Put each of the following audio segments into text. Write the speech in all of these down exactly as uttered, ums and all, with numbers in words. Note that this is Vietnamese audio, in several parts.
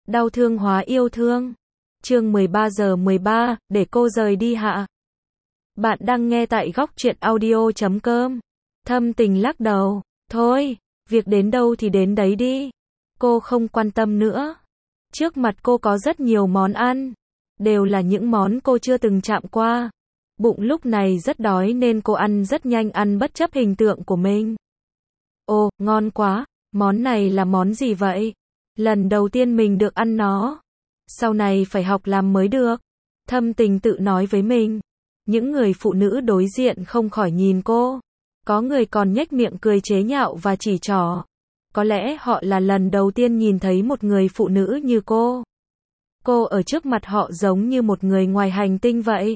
Đau thương hóa yêu thương. Chương mười ba giờ mười ba, để cô rời đi hạ. Bạn đang nghe tại góc truyện audio chấm com. Thâm Tình lắc đầu. Thôi, việc đến đâu thì đến đấy đi. Cô không quan tâm nữa. Trước mặt cô có rất nhiều món ăn. Đều là những món cô chưa từng chạm qua. Bụng lúc này rất đói nên cô ăn rất nhanh, ăn bất chấp hình tượng của mình. Ồ, ngon quá. Món này là món gì vậy? Lần đầu tiên mình được ăn nó. Sau này phải học làm mới được. Thâm Tình tự nói với mình. Những người phụ nữ đối diện không khỏi nhìn cô. Có người còn nhếch miệng cười chế nhạo và chỉ trỏ. Có lẽ họ là lần đầu tiên nhìn thấy một người phụ nữ như cô. Cô ở trước mặt họ giống như một người ngoài hành tinh vậy.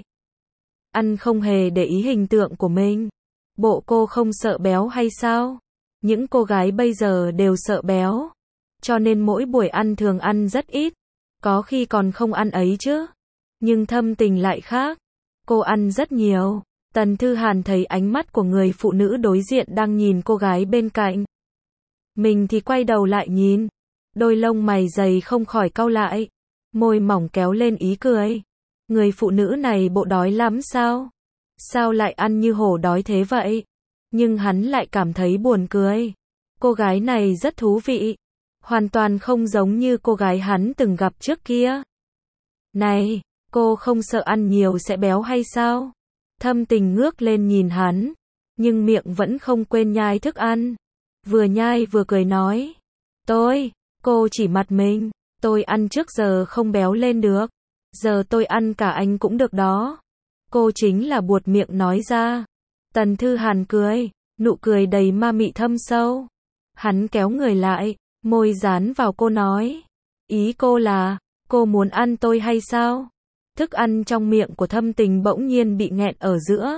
Ăn không hề để ý hình tượng của mình. Bộ cô không sợ béo hay sao? Những cô gái bây giờ đều sợ béo. Cho nên mỗi buổi ăn thường ăn rất ít. Có khi còn không ăn ấy chứ. Nhưng Thâm Tình lại khác. Cô ăn rất nhiều. Tần Thư Hàn thấy ánh mắt của người phụ nữ đối diện đang nhìn cô gái bên cạnh. Mình thì quay đầu lại nhìn. Đôi lông mày dày không khỏi cau lại. Môi mỏng kéo lên ý cười. Người phụ nữ này bộ đói lắm sao? Sao lại ăn như hổ đói thế vậy? Nhưng hắn lại cảm thấy buồn cười. Cô gái này rất thú vị. Hoàn toàn không giống như cô gái hắn từng gặp trước kia. Này, cô không sợ ăn nhiều sẽ béo hay sao? Thâm Tình ngước lên nhìn hắn. Nhưng miệng vẫn không quên nhai thức ăn. Vừa nhai vừa cười nói. Tôi, cô chỉ mặt mình. Tôi ăn trước giờ không béo lên được. Giờ tôi ăn cả anh cũng được đó. Cô chính là buột miệng nói ra. Tần Thư Hàn cười. Nụ cười đầy ma mị thâm sâu. Hắn kéo người lại. Môi dán vào cô nói. Ý cô là, cô muốn ăn tôi hay sao? Thức ăn trong miệng của Thâm Tình bỗng nhiên bị nghẹn ở giữa.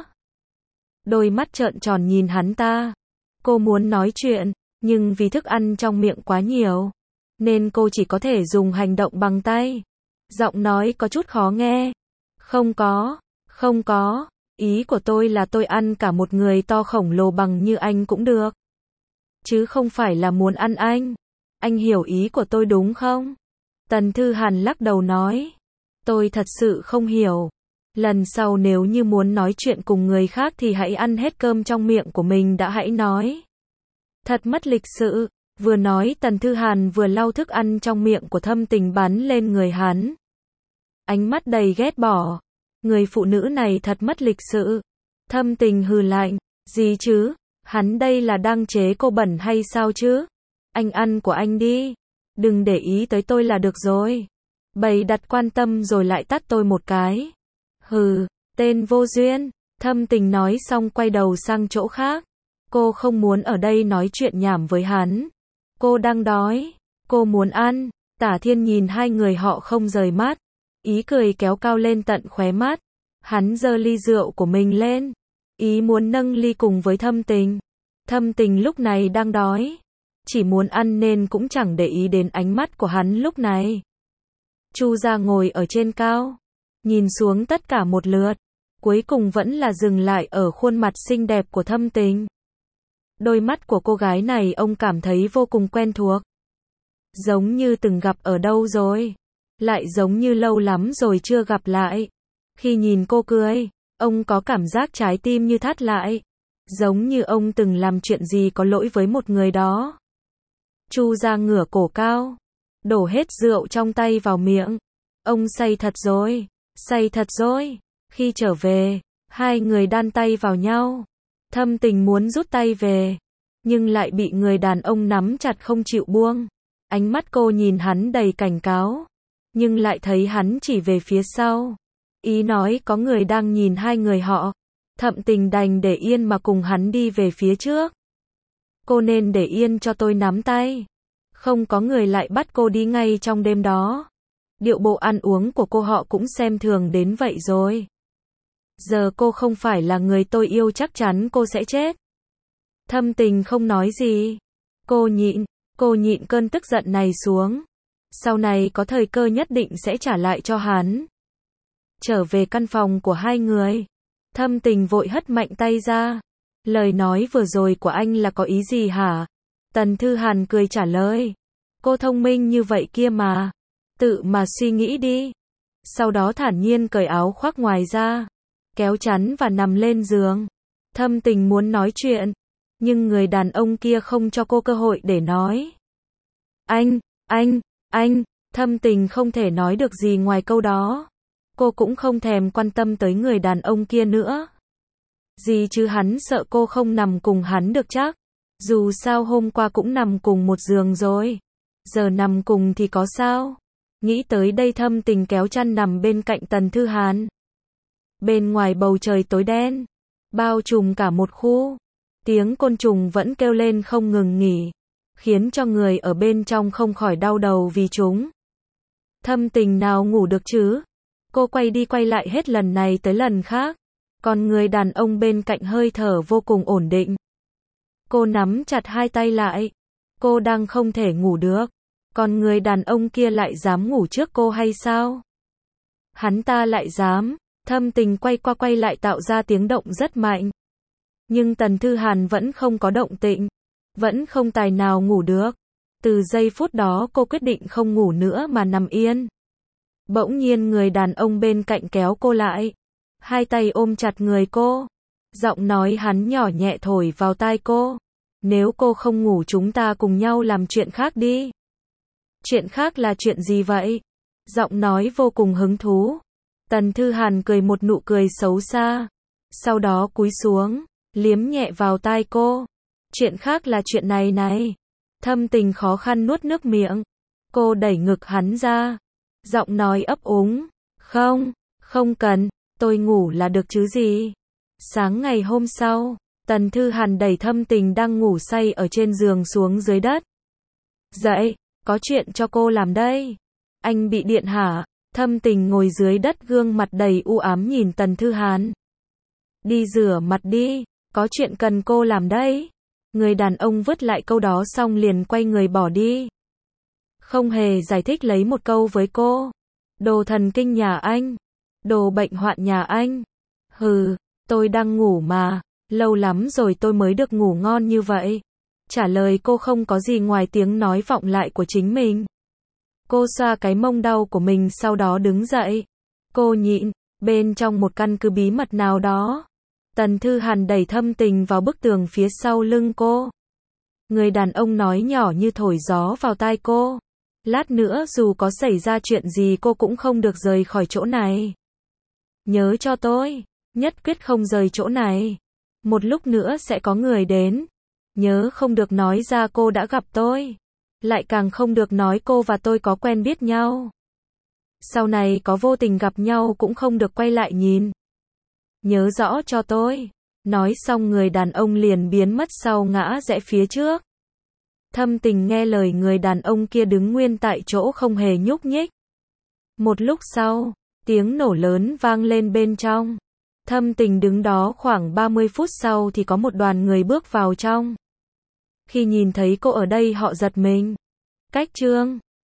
Đôi mắt trợn tròn nhìn hắn ta. Cô muốn nói chuyện, nhưng vì thức ăn trong miệng quá nhiều, nên cô chỉ có thể dùng hành động bằng tay. Giọng nói có chút khó nghe. Không có, không có, ý của tôi là tôi ăn cả một người to khổng lồ bằng như anh cũng được. Chứ không phải là muốn ăn anh. Anh hiểu ý của tôi đúng không? Tần Thư Hàn lắc đầu nói. Tôi thật sự không hiểu. Lần sau nếu như muốn nói chuyện cùng người khác thì hãy ăn hết cơm trong miệng của mình đã hãy nói. Thật mất lịch sự. Vừa nói Tần Thư Hàn vừa lau thức ăn trong miệng của Thâm Tình bắn lên người hắn. Ánh mắt đầy ghét bỏ. Người phụ nữ này thật mất lịch sự. Thâm Tình hừ lạnh. Gì chứ? Hắn đây là đang chế cô bẩn hay sao chứ? Anh ăn của anh đi. Đừng để ý tới tôi là được rồi. Bày đặt quan tâm rồi lại tát tôi một cái. Hừ, tên vô duyên. Thâm Tình nói xong quay đầu sang chỗ khác. Cô không muốn ở đây nói chuyện nhảm với hắn. Cô đang đói. Cô muốn ăn. Tả Thiên nhìn hai người họ không rời mắt. Ý cười kéo cao lên tận khóe mắt. Hắn giơ ly rượu của mình lên. Ý muốn nâng ly cùng với Thâm Tình. Thâm Tình lúc này đang đói. Chỉ muốn ăn nên cũng chẳng để ý đến ánh mắt của hắn lúc này. Chu Gia ngồi ở trên cao. Nhìn xuống tất cả một lượt. Cuối cùng vẫn là dừng lại ở khuôn mặt xinh đẹp của Thâm Tình. Đôi mắt của cô gái này ông cảm thấy vô cùng quen thuộc. Giống như từng gặp ở đâu rồi. Lại giống như lâu lắm rồi chưa gặp lại. Khi nhìn cô cười, ông có cảm giác trái tim như thắt lại. Giống như ông từng làm chuyện gì có lỗi với một người đó. Chu Gia ngửa cổ cao. Đổ hết rượu trong tay vào miệng. Ông say thật rồi. Say thật rồi. Khi trở về, hai người đan tay vào nhau. Thâm Tình muốn rút tay về. Nhưng lại bị người đàn ông nắm chặt không chịu buông. Ánh mắt cô nhìn hắn đầy cảnh cáo. Nhưng lại thấy hắn chỉ về phía sau. Ý nói có người đang nhìn hai người họ. Thâm Tình đành để yên mà cùng hắn đi về phía trước. Cô nên để yên cho tôi nắm tay. Không có người lại bắt cô đi ngay trong đêm đó. Điệu bộ ăn uống của cô họ cũng xem thường đến vậy rồi. Giờ cô không phải là người tôi yêu, chắc chắn cô sẽ chết. Thâm Tình không nói gì. Cô nhịn, cô nhịn cơn tức giận này xuống. Sau này có thời cơ nhất định sẽ trả lại cho hắn. Trở về căn phòng của hai người. Thâm Tình vội hất mạnh tay ra. Lời nói vừa rồi của anh là có ý gì hả? Tần Thư Hàn cười trả lời. Cô thông minh như vậy kia mà. Tự mà suy nghĩ đi. Sau đó thản nhiên cởi áo khoác ngoài ra, kéo chăn và nằm lên giường. Thâm Tình muốn nói chuyện, nhưng người đàn ông kia không cho cô cơ hội để nói. Anh, anh, anh, Thâm Tình không thể nói được gì ngoài câu đó. Cô cũng không thèm quan tâm tới người đàn ông kia nữa. Gì chứ hắn sợ cô không nằm cùng hắn được chắc. Dù sao hôm qua cũng nằm cùng một giường rồi. Giờ nằm cùng thì có sao? Nghĩ tới đây Thâm Tình kéo chăn nằm bên cạnh Tần Thư Hàn. Bên ngoài bầu trời tối đen, bao trùm cả một khu. Tiếng côn trùng vẫn kêu lên không ngừng nghỉ, khiến cho người ở bên trong không khỏi đau đầu vì chúng. Thâm Tình nào ngủ được chứ? Cô quay đi quay lại hết lần này tới lần khác. Còn người đàn ông bên cạnh hơi thở vô cùng ổn định. Cô nắm chặt hai tay lại. Cô đang không thể ngủ được. Còn người đàn ông kia lại dám ngủ trước cô hay sao? Hắn ta lại dám. Thâm Tình quay qua quay lại tạo ra tiếng động rất mạnh. Nhưng Tần Thư Hàn vẫn không có động tĩnh. Vẫn không tài nào ngủ được. Từ giây phút đó cô quyết định không ngủ nữa mà nằm yên. Bỗng nhiên người đàn ông bên cạnh kéo cô lại. Hai tay ôm chặt người cô. Giọng nói hắn nhỏ nhẹ thổi vào tai cô. Nếu cô không ngủ chúng ta cùng nhau làm chuyện khác đi. Chuyện khác là chuyện gì vậy? Giọng nói vô cùng hứng thú. Tần Thư Hàn cười một nụ cười xấu xa. Sau đó cúi xuống, liếm nhẹ vào tai cô. Chuyện khác là chuyện này này. Thâm Tình khó khăn nuốt nước miệng. Cô đẩy ngực hắn ra. Giọng nói ấp úng. Không, không cần, tôi ngủ là được chứ gì. Sáng ngày hôm sau, Tần Thư Hàn đẩy Thâm Tình đang ngủ say ở trên giường xuống dưới đất. Dậy, có chuyện cho cô làm đây. Anh bị điện hả? Thâm Tình ngồi dưới đất gương mặt đầy u ám nhìn Tần Thư Hàn. Đi rửa mặt đi, có chuyện cần cô làm đây. Người đàn ông vứt lại câu đó xong liền quay người bỏ đi. Không hề giải thích lấy một câu với cô. Đồ thần kinh nhà anh. Đồ bệnh hoạn nhà anh. Hừ, tôi đang ngủ mà. Lâu lắm rồi tôi mới được ngủ ngon như vậy. Trả lời cô không có gì ngoài tiếng nói vọng lại của chính mình. Cô xoa cái mông đau của mình sau đó đứng dậy. Cô nhịn, bên trong một căn cứ bí mật nào đó. Tần Thư Hàn đẩy Thâm Tình vào bức tường phía sau lưng cô. Người đàn ông nói nhỏ như thổi gió vào tai cô. Lát nữa dù có xảy ra chuyện gì cô cũng không được rời khỏi chỗ này. Nhớ cho tôi, nhất quyết không rời chỗ này. Một lúc nữa sẽ có người đến. Nhớ không được nói ra cô đã gặp tôi. Lại càng không được nói cô và tôi có quen biết nhau. Sau này có vô tình gặp nhau cũng không được quay lại nhìn. Nhớ rõ cho tôi. Nói xong người đàn ông liền biến mất sau ngã rẽ phía trước. Thâm Tình nghe lời người đàn ông kia đứng nguyên tại chỗ không hề nhúc nhích. Một lúc sau, tiếng nổ lớn vang lên bên trong. Thâm Tình đứng đó khoảng ba mươi phút sau thì có một đoàn người bước vào trong. Khi nhìn thấy cô ở đây họ giật mình. Cách chương